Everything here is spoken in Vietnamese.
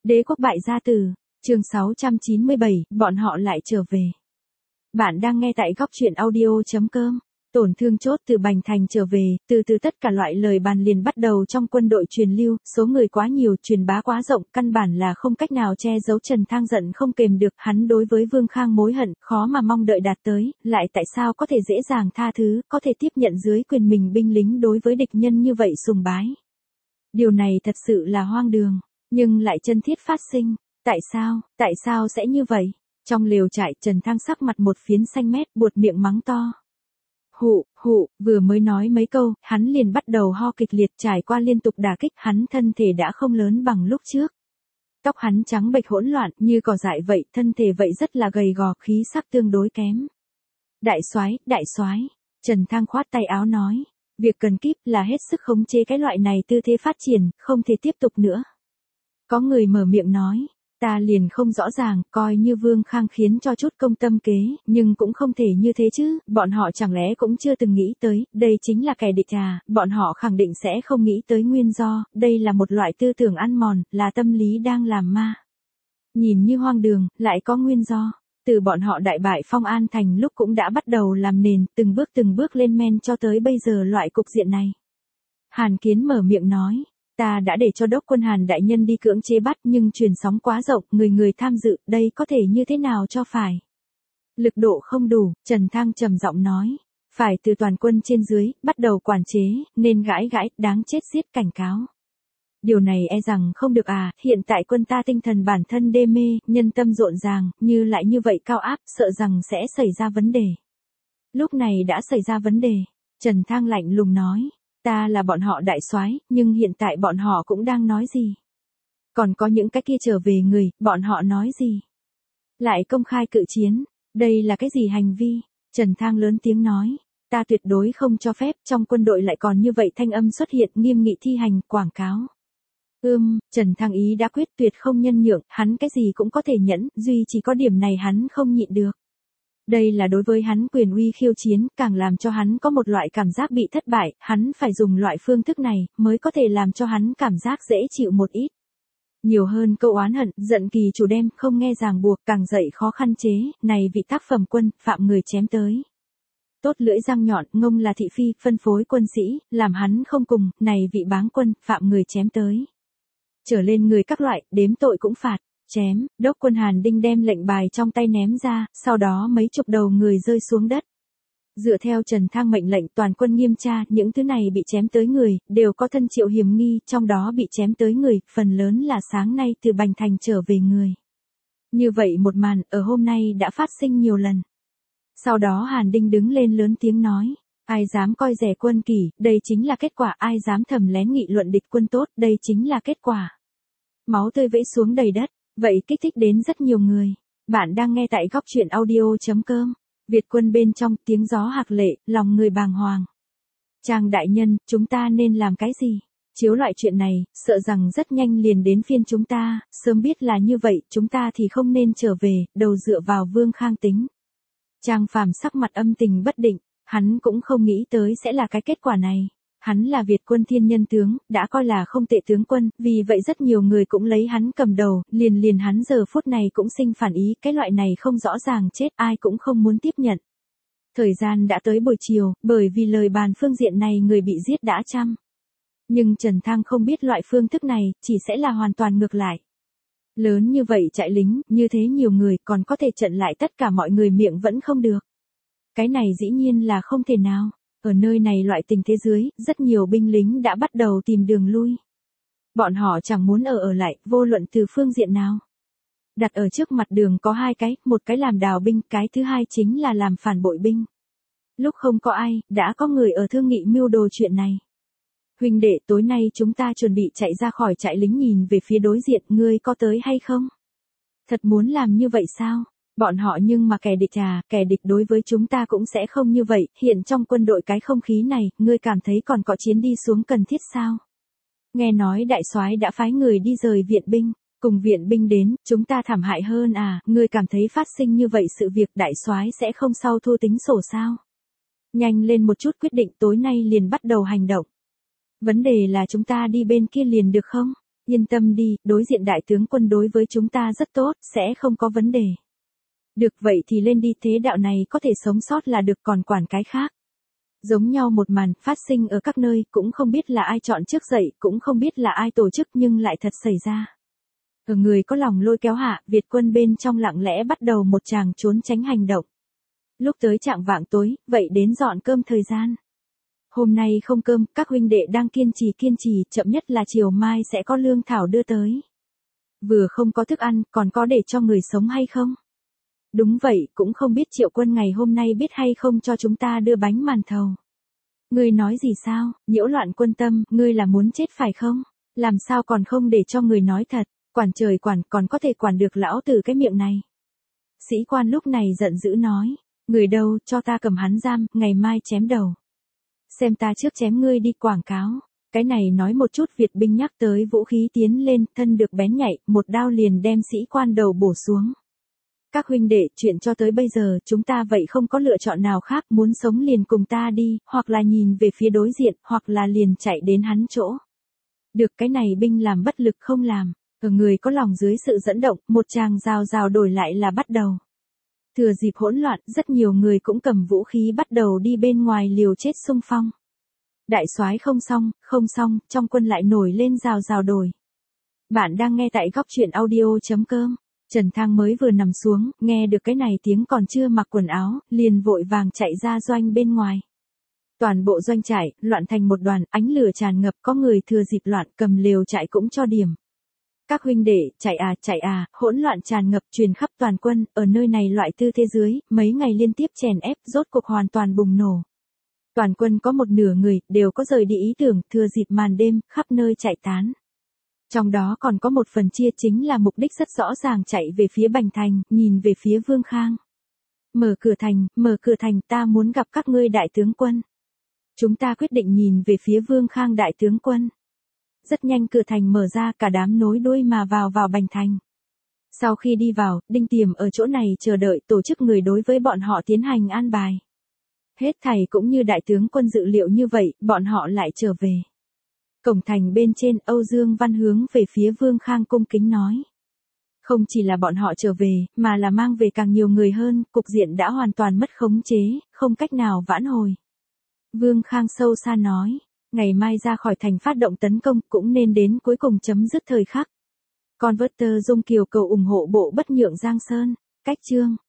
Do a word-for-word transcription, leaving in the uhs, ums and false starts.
Đế quốc bại gia tử, chương sáu trăm chín mươi bảy, bọn họ lại trở về. Bạn đang nghe tại góc truyện audio.com. Tổn thương chốt từ Bành Thành trở về, từ từ tất cả loại lời bàn liền bắt đầu trong quân đội truyền lưu, số người quá nhiều, truyền bá quá rộng, căn bản là không cách nào che giấu. Trần Thang giận không kềm được, hắn đối với Vương Khang mối hận, khó mà mong đợi đạt tới, lại tại sao có thể dễ dàng tha thứ, có thể tiếp nhận dưới quyền mình binh lính đối với địch nhân như vậy sùng bái. Điều này thật sự là hoang đường, nhưng lại chân thiết phát sinh. Tại sao, tại sao sẽ như vậy? Trong lều trại, Trần Thang sắc mặt một phiến xanh mét, buột miệng mắng to. Hụ, hụ, vừa mới nói mấy câu, hắn liền bắt đầu ho kịch liệt, trải qua liên tục đả kích, hắn thân thể đã không lớn bằng lúc trước. Tóc hắn trắng bệch hỗn loạn, như cỏ dại vậy, thân thể vậy rất là gầy gò, khí sắc tương đối kém. Đại soái, đại soái, Trần Thang khoát tay áo nói, việc cần kíp là hết sức khống chế cái loại này tư thế phát triển, không thể tiếp tục nữa. Có người mở miệng nói, ta liền không rõ ràng, coi như Vương Khang khiến cho chút công tâm kế, nhưng cũng không thể như thế chứ, bọn họ chẳng lẽ cũng chưa từng nghĩ tới, đây chính là kẻ địch à, bọn họ khẳng định sẽ không nghĩ tới nguyên do, đây là một loại tư tưởng ăn mòn, là tâm lý đang làm ma. Nhìn như hoang đường, lại có nguyên do, từ bọn họ đại bại Phong An Thành lúc cũng đã bắt đầu làm nền, từng bước từng bước lên men cho tới bây giờ loại cục diện này. Hàn Kiến mở miệng nói. Ta đã để cho đốc quân Hàn đại nhân đi cưỡng chế bắt, nhưng truyền sóng quá rộng, người người tham dự, đây có thể như thế nào cho phải. Lực độ không đủ, Trần Thang trầm giọng nói, phải từ toàn quân trên dưới, bắt đầu quản chế, nên gãi gãi, đáng chết giết cảnh cáo. Điều này e rằng không được à, hiện tại quân ta tinh thần bản thân đê mê, nhân tâm rộn ràng, như lại như vậy cao áp, sợ rằng sẽ xảy ra vấn đề. Lúc này đã xảy ra vấn đề, Trần Thang lạnh lùng nói. Ta là bọn họ đại soái, nhưng hiện tại bọn họ cũng đang nói gì? Còn có những cái kia trở về người, bọn họ nói gì? Lại công khai cự chiến, đây là cái gì hành vi? Trần Thang lớn tiếng nói, ta tuyệt đối không cho phép, trong quân đội lại còn như vậy thanh âm xuất hiện, nghiêm nghị thi hành, quảng cáo. Ưm, Trần Thang ý đã quyết tuyệt không nhân nhượng, hắn cái gì cũng có thể nhẫn, duy chỉ có điểm này hắn không nhịn được. Đây là đối với hắn quyền uy khiêu chiến, càng làm cho hắn có một loại cảm giác bị thất bại, hắn phải dùng loại phương thức này, mới có thể làm cho hắn cảm giác dễ chịu một ít. Nhiều hơn câu oán hận, giận kỳ chủ đem, không nghe ràng buộc, càng dậy khó khăn chế, này vị tác phẩm quân, phạm người chém tới. Tốt lưỡi răng nhọn, ngông là thị phi, phân phối quân sĩ, làm hắn không cùng, này vị báng quân, phạm người chém tới. Trở lên người các loại, đếm tội cũng phạt. Chém, đốc quân Hàn Đinh đem lệnh bài trong tay ném ra, sau đó mấy chục đầu người rơi xuống đất. Dựa theo Trần Thang mệnh lệnh toàn quân nghiêm tra, những thứ này bị chém tới người, đều có thân triệu hiểm nghi, trong đó bị chém tới người, phần lớn là sáng nay từ Bành Thành trở về người. Như vậy một màn, ở hôm nay đã phát sinh nhiều lần. Sau đó Hàn Đinh đứng lên lớn tiếng nói, ai dám coi rẻ quân kỷ, đây chính là kết quả, ai dám thầm lén nghị luận địch quân tốt, đây chính là kết quả. Máu tươi vẫy xuống đầy đất. Vậy kích thích đến rất nhiều người. Bạn đang nghe tại góc truyện audio.com. Việt quân bên trong, tiếng gió hạc lệ, lòng người bàng hoàng. Trang đại nhân, chúng ta nên làm cái gì? Chiếu loại chuyện này, sợ rằng rất nhanh liền đến phiên chúng ta, sớm biết là như vậy, chúng ta thì không nên trở về, đầu dựa vào Vương Khang tính. Trang Phàm sắc mặt âm tình bất định, hắn cũng không nghĩ tới sẽ là cái kết quả này. Hắn là Việt quân thiên nhân tướng, đã coi là không tệ tướng quân, vì vậy rất nhiều người cũng lấy hắn cầm đầu, liền liền hắn giờ phút này cũng sinh phản ý, cái loại này không rõ ràng chết, ai cũng không muốn tiếp nhận. Thời gian đã tới buổi chiều, bởi vì lời bàn phương diện này người bị giết đã trăm. Nhưng Trần Thang không biết loại phương thức này, chỉ sẽ là hoàn toàn ngược lại. Lớn như vậy trại lính, như thế nhiều người, còn có thể trận lại tất cả mọi người miệng vẫn không được. Cái này dĩ nhiên là không thể nào. Ở nơi này loại tình thế dưới, rất nhiều binh lính đã bắt đầu tìm đường lui. Bọn họ chẳng muốn ở ở lại, vô luận từ phương diện nào. Đặt ở trước mặt đường có hai cái, một cái làm đào binh, cái thứ hai chính là làm phản bội binh. Lúc không có ai, đã có người ở thương nghị mưu đồ chuyện này. Huynh đệ, tối nay chúng ta chuẩn bị chạy ra khỏi trại lính nhìn về phía đối diện, ngươi có tới hay không? Thật muốn làm như vậy sao? Bọn họ nhưng mà kẻ địch à, kẻ địch đối với chúng ta cũng sẽ không như vậy, hiện trong quân đội cái không khí này, ngươi cảm thấy còn có chiến đi xuống cần thiết sao? Nghe nói đại soái đã phái người đi rời viện binh, cùng viện binh đến, chúng ta thảm hại hơn à, ngươi cảm thấy phát sinh như vậy sự việc đại soái sẽ không sau thu tính sổ sao? Nhanh lên một chút quyết định tối nay liền bắt đầu hành động. Vấn đề là chúng ta đi bên kia liền được không? Yên tâm đi, đối diện đại tướng quân đối với chúng ta rất tốt, sẽ không có vấn đề. Được vậy thì lên đi, thế đạo này có thể sống sót là được, còn quản cái khác. Giống nhau một màn, phát sinh ở các nơi, cũng không biết là ai chọn trước dậy, cũng không biết là ai tổ chức nhưng lại thật xảy ra. Ở người có lòng lôi kéo hạ, Việt quân bên trong lặng lẽ bắt đầu một tràng trốn tránh hành động. Lúc tới chạng vạng tối, vậy đến dọn cơm thời gian. Hôm nay không cơm, các huynh đệ đang kiên trì kiên trì, chậm nhất là chiều mai sẽ có lương thảo đưa tới. Vừa không có thức ăn, còn có để cho người sống hay không? Đúng vậy, cũng không biết Triệu Quân ngày hôm nay biết hay không cho chúng ta đưa bánh màn thầu. Ngươi nói gì sao, nhiễu loạn quân tâm, ngươi là muốn chết phải không? Làm sao còn không để cho người nói thật, quản trời quản, còn có thể quản được lão tử cái miệng này. Sĩ quan lúc này giận dữ nói, người đâu, cho ta cầm hắn giam, ngày mai chém đầu. Xem ta trước chém ngươi đi quảng cáo. Cái này nói một chút, Việt binh nhắc tới vũ khí tiến lên, thân được bén nhạy, một đao liền đem sĩ quan đầu bổ xuống. Các huynh đệ, chuyện cho tới bây giờ, chúng ta vậy không có lựa chọn nào khác, muốn sống liền cùng ta đi, hoặc là nhìn về phía đối diện, hoặc là liền chạy đến hắn chỗ. Được, cái này binh làm bất lực không làm, ở người có lòng dưới sự dẫn động, một tràng rào rào đổi lại là bắt đầu. Thừa dịp hỗn loạn, rất nhiều người cũng cầm vũ khí bắt đầu đi bên ngoài liều chết xung phong. Đại soái không xong, không xong, trong quân lại nổi lên rào rào đổi. Bạn đang nghe tại góc truyện audio chấm com. Trần Thang mới vừa nằm xuống, nghe được cái này tiếng còn chưa mặc quần áo, liền vội vàng chạy ra doanh bên ngoài. Toàn bộ doanh trại, loạn thành một đoàn, ánh lửa tràn ngập, có người thừa dịp loạn cầm lều trại cũng cho điểm. Các huynh đệ, chạy à, chạy à, hỗn loạn tràn ngập truyền khắp toàn quân, ở nơi này loại tư thế dưới, mấy ngày liên tiếp chèn ép, rốt cuộc hoàn toàn bùng nổ. Toàn quân có một nửa người, đều có rời đi ý tưởng, thừa dịp màn đêm, khắp nơi chạy tán. Trong đó còn có một phần chia chính là mục đích rất rõ ràng, chạy về phía Bành Thành, nhìn về phía Vương Khang. Mở cửa thành, mở cửa thành, ta muốn gặp các ngươi đại tướng quân. Chúng ta quyết định nhìn về phía Vương Khang đại tướng quân. Rất nhanh cửa thành mở ra, cả đám nối đuôi mà vào vào Bành Thành. Sau khi đi vào, Đinh Tiềm ở chỗ này chờ đợi tổ chức người đối với bọn họ tiến hành an bài. Hết thảy cũng như đại tướng quân dự liệu như vậy, bọn họ lại trở về. Cổng thành bên trên, Âu Dương Văn hướng về phía Vương Khang cung kính nói. Không chỉ là bọn họ trở về, mà là mang về càng nhiều người hơn, cục diện đã hoàn toàn mất khống chế, không cách nào vãn hồi. Vương Khang sâu xa nói, ngày mai ra khỏi thành phát động tấn công, cũng nên đến cuối cùng chấm dứt thời khắc. Converter Dung Kiều cầu ủng hộ bộ bất nhượng Giang Sơn, cách chương.